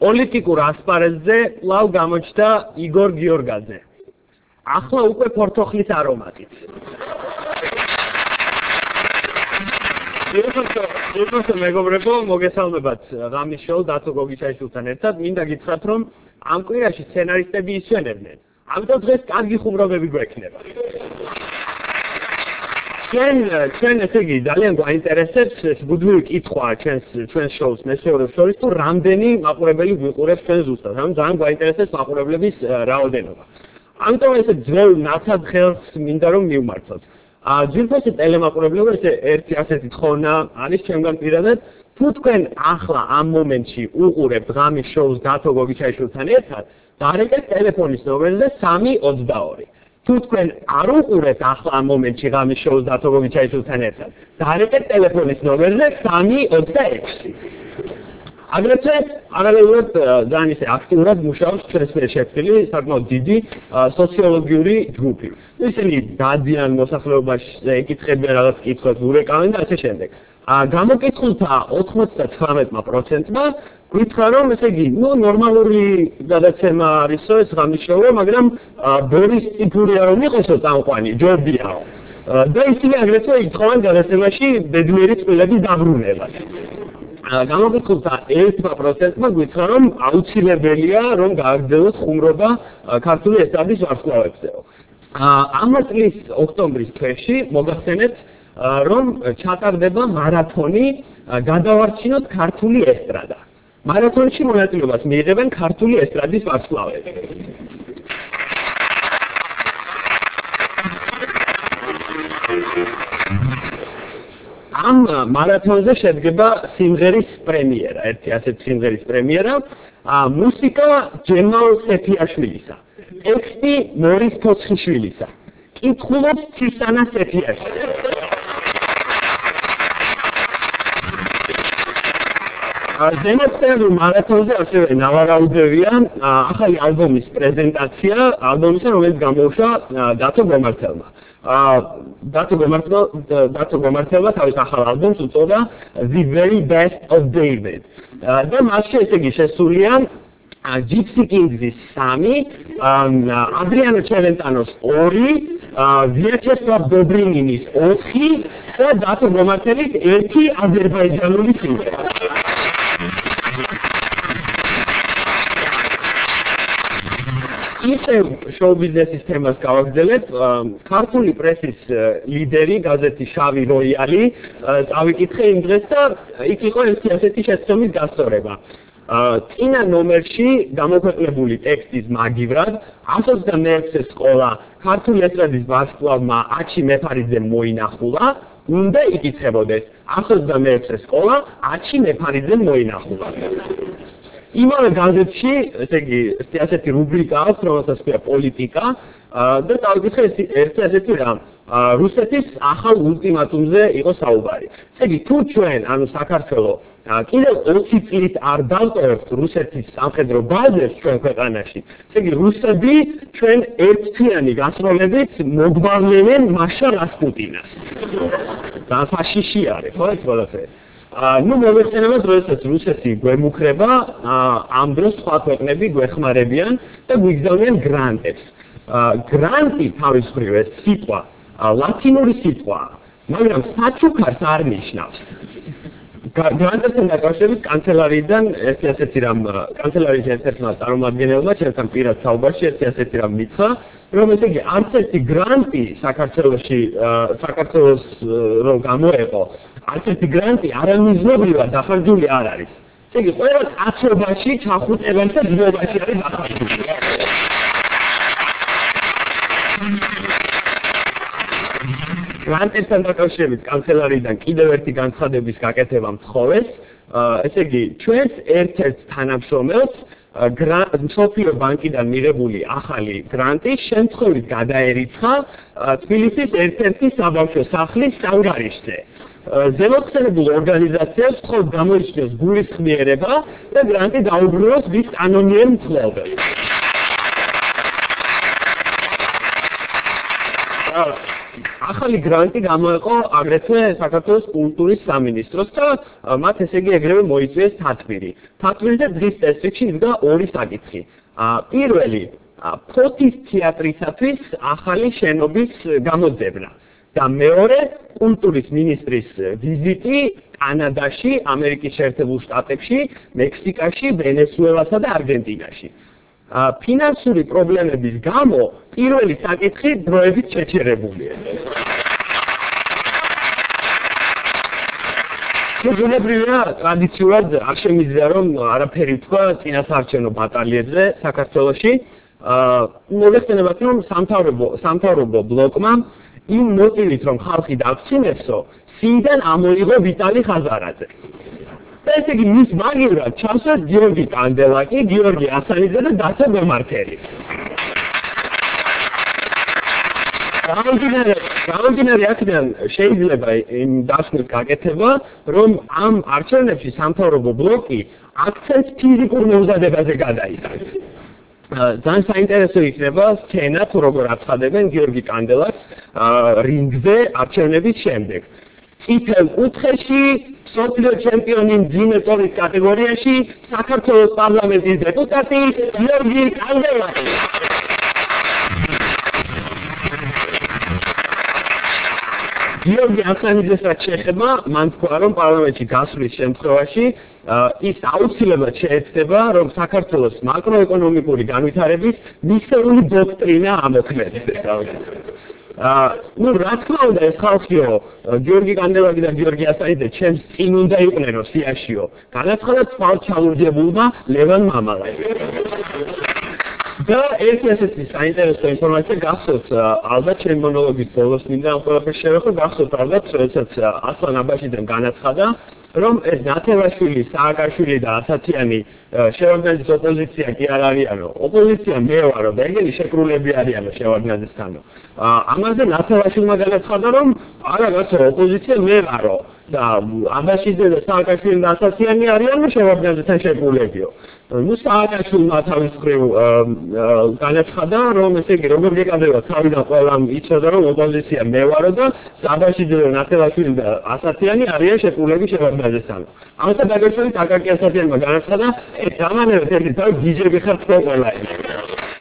პოლიტიკურ ასპარეზზე კვლავ გამოჩნდა იგორ გიორგაძე. ახლა უკვე ფორთოხლის არომატით. Ευχαριστώ მეგობრებო, მოგესალმებათ ღამის შოუ დათო გოგიჩაიშვილთან ერთად. მინდა გითხრათ, რომ ამ კვირაში სცენარისტები ისვენებდნენ. ამიტომ დღეს კარგი ხუმრობები გვექნება. ჩვენ ესე იგი ძალიან გვაინტერესებს ეს ბუდმივი კითხვა ჩვენს შოუს მესვეურებს შორის, თუ რამდენი მაყურებელი გვიყურებს ჩვენ ზუსტად. ანუ ძალიან გვაინტერესებს მაყურებლების რაოდენობა. ამიტომ ესე ძველ ნაცად ხელს მინდა რომ მივმართოთ. ძირფასი ტელემაყურებლობა ესე ერთი ასეთი თხოვნა არის ჩემგან პირადად, თუ თქვენ ახლა ამ მომენტში უყურებთ ღამის შოუს დათო გოგიჩაიშვილთან ერთად, დარეკეთ ტელეფონის ნომერზე 322. თუ თქვენ არ უყურებთ ახლა ამ მომენტში ღამის შოუს დათო გოგიჩაიშვილთან ერთად, დარეკეთ ტელეფონის ნომერზე 326. აგრეთვე პარალელურად ძალიან ისე აქტიურად მუშაობს ჩვენს მიერ შექმნილი საკმაოდ დიდი სოციოლოგიური ჯგუფი. ისინი დადიან მოსახლეობაში, ეკითხებიან რაღაც კითხვებს, ურეკავენ და ასე შემდეგ. გამოკითხულთა 99%-მა გითხრა რომ ესე იგი, ნორმალური გადაცემა არისო ეს ღამის შოუ, მაგრამ ბორის ტიპურია რომ იყოსო წამყვანი, ჯობიაო. და ისინი აგრეთვე ითხოვენ გადაცემაში ბედნიერი წყვილების დაბრუნებას. გამოკითხულთა 1%-მა გითხრა რომ აუცილებელია რომ გააგრძელოს ხუმრობა ქართული ესტრადის ვარსკვლავებზეო. ამ წლის ოქტომბრის თვეში მოგახსენეთ რომ ჩატარდება მარათონი გადავარჩინოთ ქართული ესტრადა. მარათონში მონაწილეობას მიიღებენ ქართული ესტრადის ვარსკვლავები. ამ მარათონზე შედგება სიმღერის პრემიერა, ერთი ასეთი სიმღერის პრემიერა, მუსიკა ჯემალ სეფიაშვილისა, ტექსტი მორის ფოცხიშვილისა, კითხულობს ცისანა სეფიაშვილი. ზემოწერილ მარათონზე ასევე ნავარაუდევია ახალი ალბომის პრეზენტაცია, ალბომისა, რომელიც გამოუშვა დათო გომართელმა. დათო გომართელმა თავის ახალ ალბომს უწოდა The Very Best of David. და მასში ესე იგი შესულია Gypsy Kings-ის 3, Adriano Celentano's 2, Vyacheslav Dobrininis 4 და დათო გომართელის 1 აზერბაიჯანული სიმღერა. ისე შოუ ბიზნესის თემას გავაგრძელებ, ქართული პრესის ლიდერი, გაზეთი შავი როიალი, წავიკითხე იმ დღეს და იქ იყო ერთი ასეთი შეცდომის გასწორება. წინა ნომერში გამოქვეყნებული ტექსტის მაგივრად 126 სკოლა ქართული ესტრადის ვარსკვლავმა აჩი მეფარიძემ მოინახულა, უნდა იკითხებოდეს 126 სკოლა აჩი მეფარიძემ მოინახულა. იმავე გაზეთში, ესე იგი, ასეთი რუბრიკა აქვს, რომელსაც ქვია პოლიტიკა და წავიკითხე ერთი ასეთი რამ. რუსეთის ახალ ულტიმატუმზე იყო საუბარი. ესე იგი, თუ ჩვენ, ანუ საქართველო, კიდევ 20 წლით არ დავტოვებთ რუსეთის სამხედრო ბაზებს ჩვენ ქვეყანაში, ესე იგი, რუსები ჩვენ ერთთვიანი გასროლებით მოგვავლენენ მაშა რასპუტინას. და ფაშიში არის, ხო ეს ყველაფერი? მოგეხსენებათ, როდესაც რუსეთი გვემუქრება, ამ დროს სხვა ქვეყნები გვეხმარებიან და გვიგზავნიან გრანტებს. გრანტი თავის მხრივ ეს სიტყვა, ლათინური სიტყვაა, მაგრამ საჩუქარს არ ნიშნავს. გრანტებთან დაკავშირებით კანცელარიიდან ერთი ასეთი რამ, კანცელარიის ერთ-ერთმა წარმომადგენელმა ჩემთან პირად საუბარში ერთი ასეთი რამ მითხრა, რომ ესე იგი არც ერთი გრანტი საქართველოს რომ გამოეყო, არც ერთი გრანტი არამიზნობრივად დახარჯული არ არის. ესე იგი ყველა კაცობაში, ჩახუტებაში და ძვლებაში არის დახარჯული. გრანტებთან დაკავშირებით კანცელარიიდან კიდევ ერთი განცხადების გაკეთება მთხოვეს. ესე იგი ჩვენს ერთ-ერთ თანამშრომელს მსოფლიო ბანკიდან მიღებული ახალი გრანტი შემთხვევით გადაერიცხა თბილისის ერთ-ერთი საბავშვო სახლის სანგარიშზე. ზემოხსენებულ ორგანიზაციებს მხოლოდ გამოიჩინოს გულისხმიერება და გრანტი დაუბრუნოს მის კანონიერ მცხოვრებელს. ახალი გრანტი გამოეყო აგრეთვე საქართველოს კულტურის სამინისტროს და მათ ესე იგი ეგრევე მოიწვიეს თათბირი. თათბირზე დღის წესრიგში იდგა ორი საკითხი. პირველი, ფოთის თეატრისათვის ახალი შენობის გამოძებნა. და მეორე, კულტურის მინისტრის ვიზიტი კანადაში, ამერიკის შეერთებულ შტატებში, მექსიკაში, ვენესუელასა და არგენტინაში. ფინანსური პრობლემების გამო პირველი საკითხი დროებით შეჩერებულია. შეგვიძლია ტრადიციულად არ შემიძლია რომ არაფერი თქვა წინასაარჩევნო ბატალიებზე საქართველოში. მოგეხსენებათ რომ სამთავრობო ბლოკმა იმ მოტივით რომ ხალხი დაქცინებსო, სიიდან ამოიღო ვიტალი ხაზარაძე. ესე იგი მის მაგივრად ჩავსვათ გიორგი კანდელაკი, გიორგი ასანიძე და დაცვა გომართელი. გამომდინარე აქედან შეიძლება იმ დასკვნის გაკეთება, რომ ამ არჩევნებში სამთავრობო ბლოკი აქცენტს ფიზიკურ მოუზადებაზე გადაიტანს. ძალიან საინტერესო იქნება სცენა თუ როგორ აცხადებენ გიორგი კანდელაკს რინგზე არჩევნების შემდეგ. წითელ კუთხეში მსოფლიო ჩემპიონი მძიმე წონის კატეგორიაში საქართველოს პარლამენტის დეპუტატი გიორგი კანდელაკი. გიორგი ასანიძესაც შეეხება, მან თქვა, რომ პარლამენტში გასვლის შემთხვევაში ის აუცილებლად შეეცდება, რომ საქართველოს მაკროეკონომიკური განვითარების მისეული დოქტრინა ამოქმედდეს. რა თქმა უნდა, ეს ხალხიო, გიორგი კანდელაკი და გიორგი ასანიძე ჩემს წინ უნდა იყვნენო სიაშიო. განაცხადა თვალ ჩალურჯებულმა ლევან მამალას. და ერთი ასეთი საინტერესო ინფორმაცია გახსოვთ, ალბათ ჩემი მონოლოგის ბოლოს მინდა ამ ყველაფერს შევეხო, გახსოვთ ალბათ, როდესაც ასლან აბაშიძემ განაცხადა, რომ ეს ნათელაშვილი, სააკაშვილი და ასათიანი შევარდნაძის ოპოზიცია კი არ არიანო. ოპოზიცია მე ვარო და ეგენი შეკრულები არიანო შევარდნაძესთანო. ამაზე ნათელაშვილმა განაცხადა, რომ არა გასა ოპოზიცია მე ვარო და აბაშიძე და სააკაშვილი და ასათიანი არიანო შევარდნაძესთან შეკრულებიო. ნუ სააკაშვილმა თავის მხრივ განაცხადა, რომ ესე იგი როგორ გეკადრება თავიდან ყველამ იცოდა, რომ ოპოზიცია მე ვარო და აბაშიძე და ნათელაშვილი და ასათიანი არიან შეკრულები შევარდნაძესთან. ამასთან დაკავშირებით აკაკი ასათიანმა განაცხადა, ეს ამანერად ერთი თავი გიჟები ხართ ყველა.